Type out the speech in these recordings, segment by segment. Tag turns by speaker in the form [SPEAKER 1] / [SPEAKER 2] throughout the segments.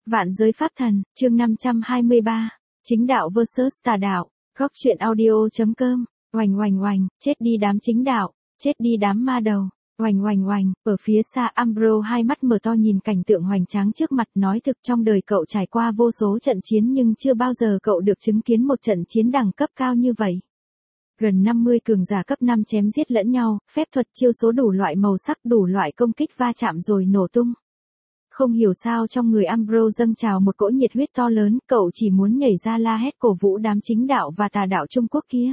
[SPEAKER 1] Vạn giới pháp thần, chương 523, chính đạo vs tà đạo, góc truyện audio.com, oành oành oành, chết đi đám chính đạo, chết đi đám ma đầu, oành oành oành, ở phía xa Ambro hai mắt mở to nhìn cảnh tượng hoành tráng trước mặt, nói thực trong đời cậu trải qua vô số trận chiến nhưng chưa bao giờ cậu được chứng kiến một trận chiến đẳng cấp cao như vậy. Gần 50 cường giả cấp 5 chém giết lẫn nhau, phép thuật chiêu số đủ loại màu sắc đủ loại công kích va chạm rồi nổ tung. Không hiểu sao trong người Ambro dâng trào một cỗ nhiệt huyết to lớn, cậu chỉ muốn nhảy ra la hét cổ vũ đám chính đạo và tà đạo Trung Quốc kia.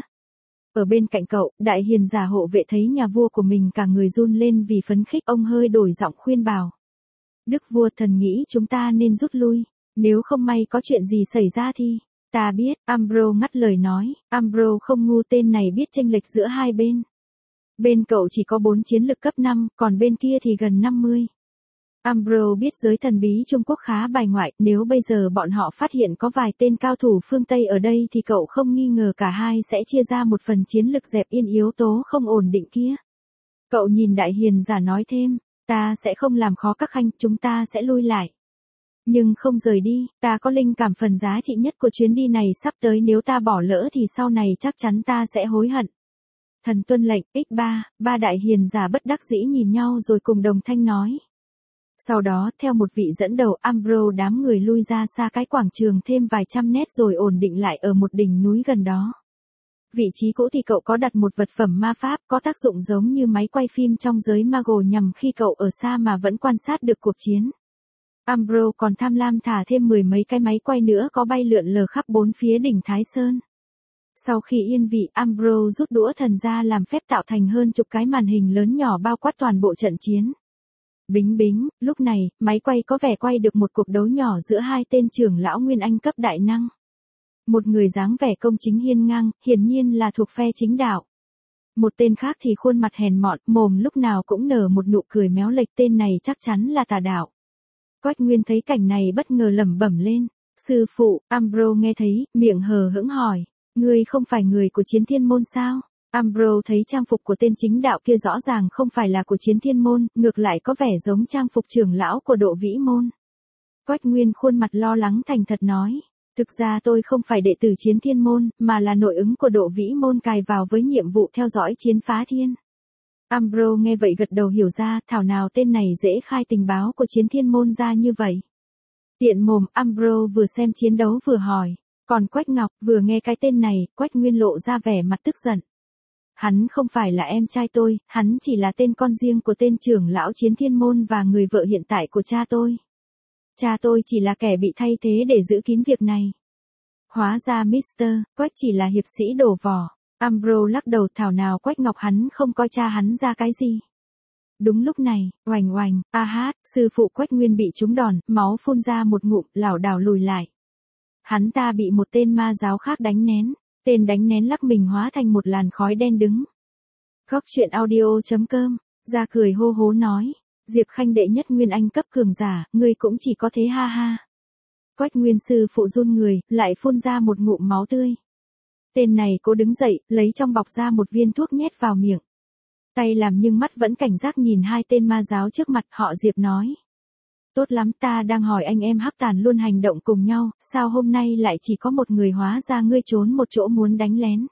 [SPEAKER 1] Ở bên cạnh cậu, đại hiền giả hộ vệ thấy nhà vua của mình cả người run lên vì phấn khích, ông hơi đổi giọng khuyên bảo. Đức vua thần nghĩ chúng ta nên rút lui, nếu không may có chuyện gì xảy ra thì... Ta biết, Ambro ngắt lời nói, Ambro không ngu, tên này biết chênh lệch giữa hai bên. Bên cậu chỉ có 4 chiến lực cấp 5, còn bên kia thì gần 50. Ambro biết giới thần bí Trung Quốc khá bài ngoại, nếu bây giờ bọn họ phát hiện có vài tên cao thủ phương Tây ở đây thì cậu không nghi ngờ cả hai sẽ chia ra một phần chiến lực dẹp yên yếu tố không ổn định kia. Cậu nhìn đại hiền giả nói thêm, ta sẽ không làm khó các khanh, chúng ta sẽ lui lại. Nhưng không rời đi, ta có linh cảm phần giá trị nhất của chuyến đi này sắp tới, nếu ta bỏ lỡ thì sau này chắc chắn ta sẽ hối hận. Thần tuân lệnh, X3, ba đại hiền giả bất đắc dĩ nhìn nhau rồi cùng đồng thanh nói. Sau đó, theo một vị dẫn đầu, Ambro đám người lui ra xa cái quảng trường thêm vài trăm mét rồi ổn định lại ở một đỉnh núi gần đó. Vị trí cũ thì cậu có đặt một vật phẩm ma pháp có tác dụng giống như máy quay phim trong giới Mago, nhằm khi cậu ở xa mà vẫn quan sát được cuộc chiến. Ambro còn tham lam thả thêm 10 mấy cái máy quay nữa có bay lượn lờ khắp bốn phía đỉnh Thái Sơn. Sau khi yên vị, Ambro rút đũa thần ra làm phép tạo thành hơn chục cái màn hình lớn nhỏ bao quát toàn bộ trận chiến. Bính bính, lúc này, máy quay có vẻ quay được một cuộc đấu nhỏ giữa hai tên trưởng lão Nguyên Anh cấp đại năng. Một người dáng vẻ công chính hiên ngang, hiển nhiên là thuộc phe chính đạo. Một tên khác thì khuôn mặt hèn mọn, mồm lúc nào cũng nở một nụ cười méo lệch, tên này chắc chắn là tà đạo. Quách Nguyên thấy cảnh này bất ngờ lẩm bẩm lên. Sư phụ, Ambro nghe thấy, miệng hờ hững hỏi. Ngươi không phải người của Chiến Thiên Môn sao? Ambro thấy trang phục của tên chính đạo kia rõ ràng không phải là của Chiến Thiên Môn, ngược lại có vẻ giống trang phục trưởng lão của Độ Vĩ Môn. Quách Nguyên khuôn mặt lo lắng thành thật nói. Thực ra tôi không phải đệ tử Chiến Thiên Môn, mà là nội ứng của Độ Vĩ Môn cài vào với nhiệm vụ theo dõi chiến phá thiên. Ambro nghe vậy gật đầu hiểu ra, thảo nào tên này dễ khai tình báo của Chiến Thiên Môn ra như vậy. Tiện mồm, Ambro vừa xem chiến đấu vừa hỏi. Còn Quách Ngọc, vừa nghe cái tên này, Quách Nguyên lộ ra vẻ mặt tức giận. Hắn không phải là em trai tôi, hắn chỉ là tên con riêng của tên trưởng lão Chiến Thiên Môn và người vợ hiện tại của cha tôi. Cha tôi chỉ là kẻ bị thay thế để giữ kín việc này. Hóa ra Mr. Quách chỉ là hiệp sĩ đổ vỏ. Ambro lắc đầu, thảo nào Quách Ngọc hắn không coi cha hắn ra cái gì. Đúng lúc này, oành oành, a hát, sư phụ Quách Nguyên bị trúng đòn, máu phun ra một ngụm, lảo đảo lùi lại. Hắn ta bị một tên ma giáo khác đánh nén, tên đánh nén lắc mình hóa thành một làn khói đen đứng. Góc truyện audio.com, ra cười hô hố nói, Diệp Khanh đệ nhất Nguyên Anh cấp cường giả, ngươi cũng chỉ có thế ha ha. Quách Nguyên sư phụ run người, lại phun ra một ngụm máu tươi. Tên này cố đứng dậy, lấy trong bọc ra một viên thuốc nhét vào miệng. Tay làm nhưng mắt vẫn cảnh giác nhìn hai tên ma giáo trước mặt, họ Diệp nói. Tốt lắm, ta đang hỏi anh em Hắc Tàn luôn hành động cùng nhau, sao hôm nay lại chỉ có một người, hóa ra ngươi trốn một chỗ muốn đánh lén.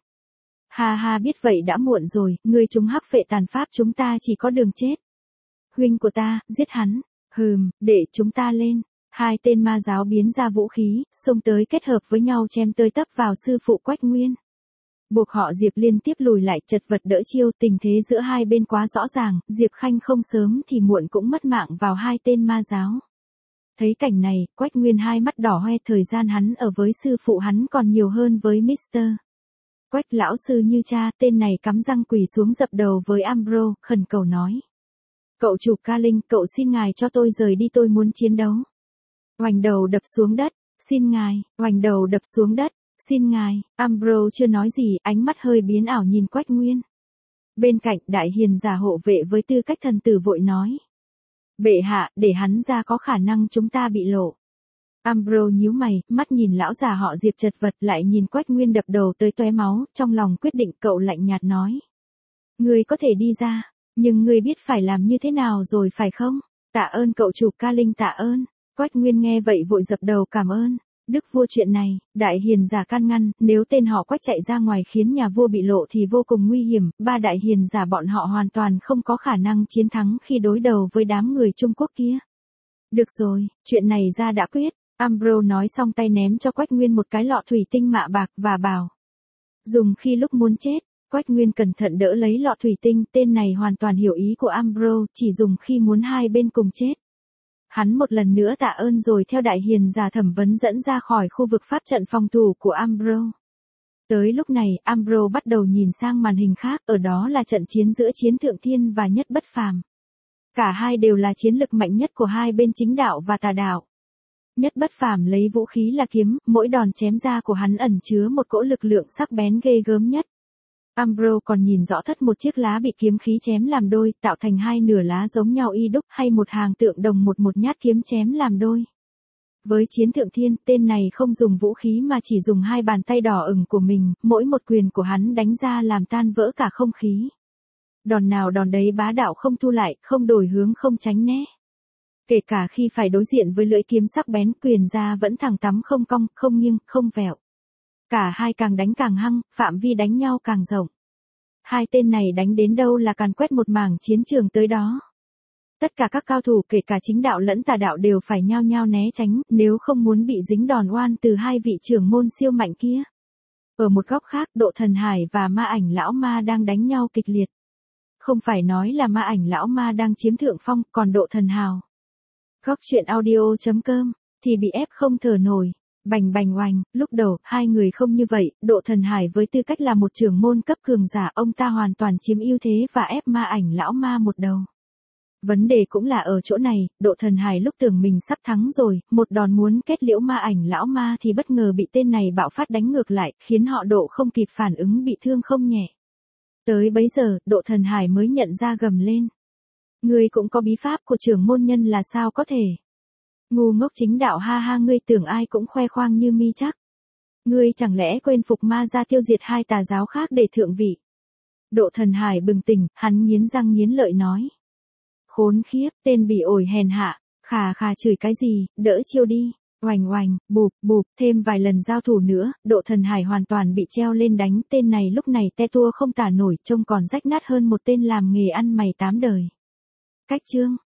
[SPEAKER 1] Ha ha, biết vậy đã muộn rồi, ngươi chúng Hắc Phệ Tàn pháp chúng ta chỉ có đường chết. Huynh của ta, giết hắn, để chúng ta lên. Hai tên ma giáo biến ra vũ khí, xông tới kết hợp với nhau chém tới tấp vào sư phụ Quách Nguyên. Buộc họ Diệp liên tiếp lùi lại, chật vật đỡ chiêu, tình thế giữa hai bên quá rõ ràng, Diệp Khanh không sớm thì muộn cũng mất mạng vào hai tên ma giáo. Thấy cảnh này, Quách Nguyên hai mắt đỏ hoe, thời gian hắn ở với sư phụ hắn còn nhiều hơn với Mr. Quách lão sư như cha, tên này cắm răng quỳ xuống dập đầu với Ambro, khẩn cầu nói. Cậu chủ Ca Linh, cậu xin ngài cho tôi rời đi, tôi muốn chiến đấu. Oành đầu đập xuống đất, xin ngài, oành đầu đập xuống đất, xin ngài. Ambro chưa nói gì, ánh mắt hơi biến ảo nhìn Quách Nguyên. Bên cạnh, đại hiền giả hộ vệ với tư cách thần tử vội nói. Bệ hạ, để hắn ra có khả năng chúng ta bị lộ. Ambro nhíu mày, mắt nhìn lão già họ Diệp chật vật, lại nhìn Quách Nguyên đập đầu tới tóe máu, trong lòng quyết định, cậu lạnh nhạt nói. Ngươi có thể đi ra, nhưng ngươi biết phải làm như thế nào rồi phải không? Tạ ơn cậu chủ Ca Linh, tạ ơn. Quách Nguyên nghe vậy vội dập đầu cảm ơn. Đức vua chuyện này, đại hiền giả can ngăn, nếu tên họ Quách chạy ra ngoài khiến nhà vua bị lộ thì vô cùng nguy hiểm, ba đại hiền giả bọn họ hoàn toàn không có khả năng chiến thắng khi đối đầu với đám người Trung Quốc kia. Được rồi, chuyện này ra đã quyết. Ambrose nói xong tay ném cho Quách Nguyên một cái lọ thủy tinh mạ bạc và bảo. Dùng khi lúc muốn chết. Quách Nguyên cẩn thận đỡ lấy lọ thủy tinh, tên này hoàn toàn hiểu ý của Ambrose, chỉ dùng khi muốn hai bên cùng chết. Hắn một lần nữa tạ ơn rồi theo đại hiền giả thẩm vấn dẫn ra khỏi khu vực pháp trận phòng thủ của Ambrose. Tới lúc này, Ambrose bắt đầu nhìn sang màn hình khác, ở đó là trận chiến giữa Chiến Thượng Thiên và Nhất Bất Phàm. Cả hai đều là chiến lực mạnh nhất của hai bên chính đạo và tà đạo. Nhất Bất Phàm lấy vũ khí là kiếm, mỗi đòn chém ra của hắn ẩn chứa một cỗ lực lượng sắc bén ghê gớm nhất. Ambrose còn nhìn rõ thất một chiếc lá bị kiếm khí chém làm đôi, tạo thành hai nửa lá giống nhau y đúc, hay một hàng tượng đồng một nhát kiếm chém làm đôi. Với Chiến Thượng Thiên, tên này không dùng vũ khí mà chỉ dùng hai bàn tay đỏ ửng của mình, mỗi một quyền của hắn đánh ra làm tan vỡ cả không khí. Đòn nào đòn đấy bá đạo không thu lại, không đổi hướng không tránh né. Kể cả khi phải đối diện với lưỡi kiếm sắc bén, quyền ra vẫn thẳng tắp không cong, không nghiêng, không vẹo. Cả hai càng đánh càng hăng, phạm vi đánh nhau càng rộng. Hai tên này đánh đến đâu là càn quét một mảng chiến trường tới đó. Tất cả các cao thủ kể cả chính đạo lẫn tà đạo đều phải nhao nhao né tránh, nếu không muốn bị dính đòn oan từ hai vị trưởng môn siêu mạnh kia. Ở một góc khác, Độ Thần Hải và Ma Ảnh Lão Ma đang đánh nhau kịch liệt. Không phải nói là Ma Ảnh Lão Ma đang chiếm thượng phong, còn Độ Thần Hào. Góc truyện audio.com thì bị ép không thở nổi. Bành bành oành, lúc đầu, hai người không như vậy, Độ Thần Hải với tư cách là một trưởng môn cấp cường giả, ông ta hoàn toàn chiếm ưu thế và ép Ma Ảnh Lão Ma một đầu. Vấn đề cũng là ở chỗ này, Độ Thần Hải lúc tưởng mình sắp thắng rồi, một đòn muốn kết liễu Ma Ảnh Lão Ma thì bất ngờ bị tên này bạo phát đánh ngược lại, khiến họ Độ không kịp phản ứng bị thương không nhẹ. Tới bấy giờ, Độ Thần Hải mới nhận ra gầm lên. Ngươi cũng có bí pháp của trưởng môn nhân là sao có thể? Ngu ngốc chính đạo ha ha, ngươi tưởng ai cũng khoe khoang như mi chắc. Ngươi chẳng lẽ quên phục ma ra tiêu diệt hai tà giáo khác để thượng vị? Độ Thần Hải bừng tỉnh, hắn nghiến răng nghiến lợi nói. Khốn khiếp, tên bị ổi hèn hạ, khà khà chửi cái gì, đỡ chiêu đi. Oành oành, bụp bụp, thêm vài lần giao thủ nữa, Độ Thần Hải hoàn toàn bị treo lên đánh, tên này lúc này te tua không tả nổi, trông còn rách nát hơn một tên làm nghề ăn mày 8 đời. Cách chương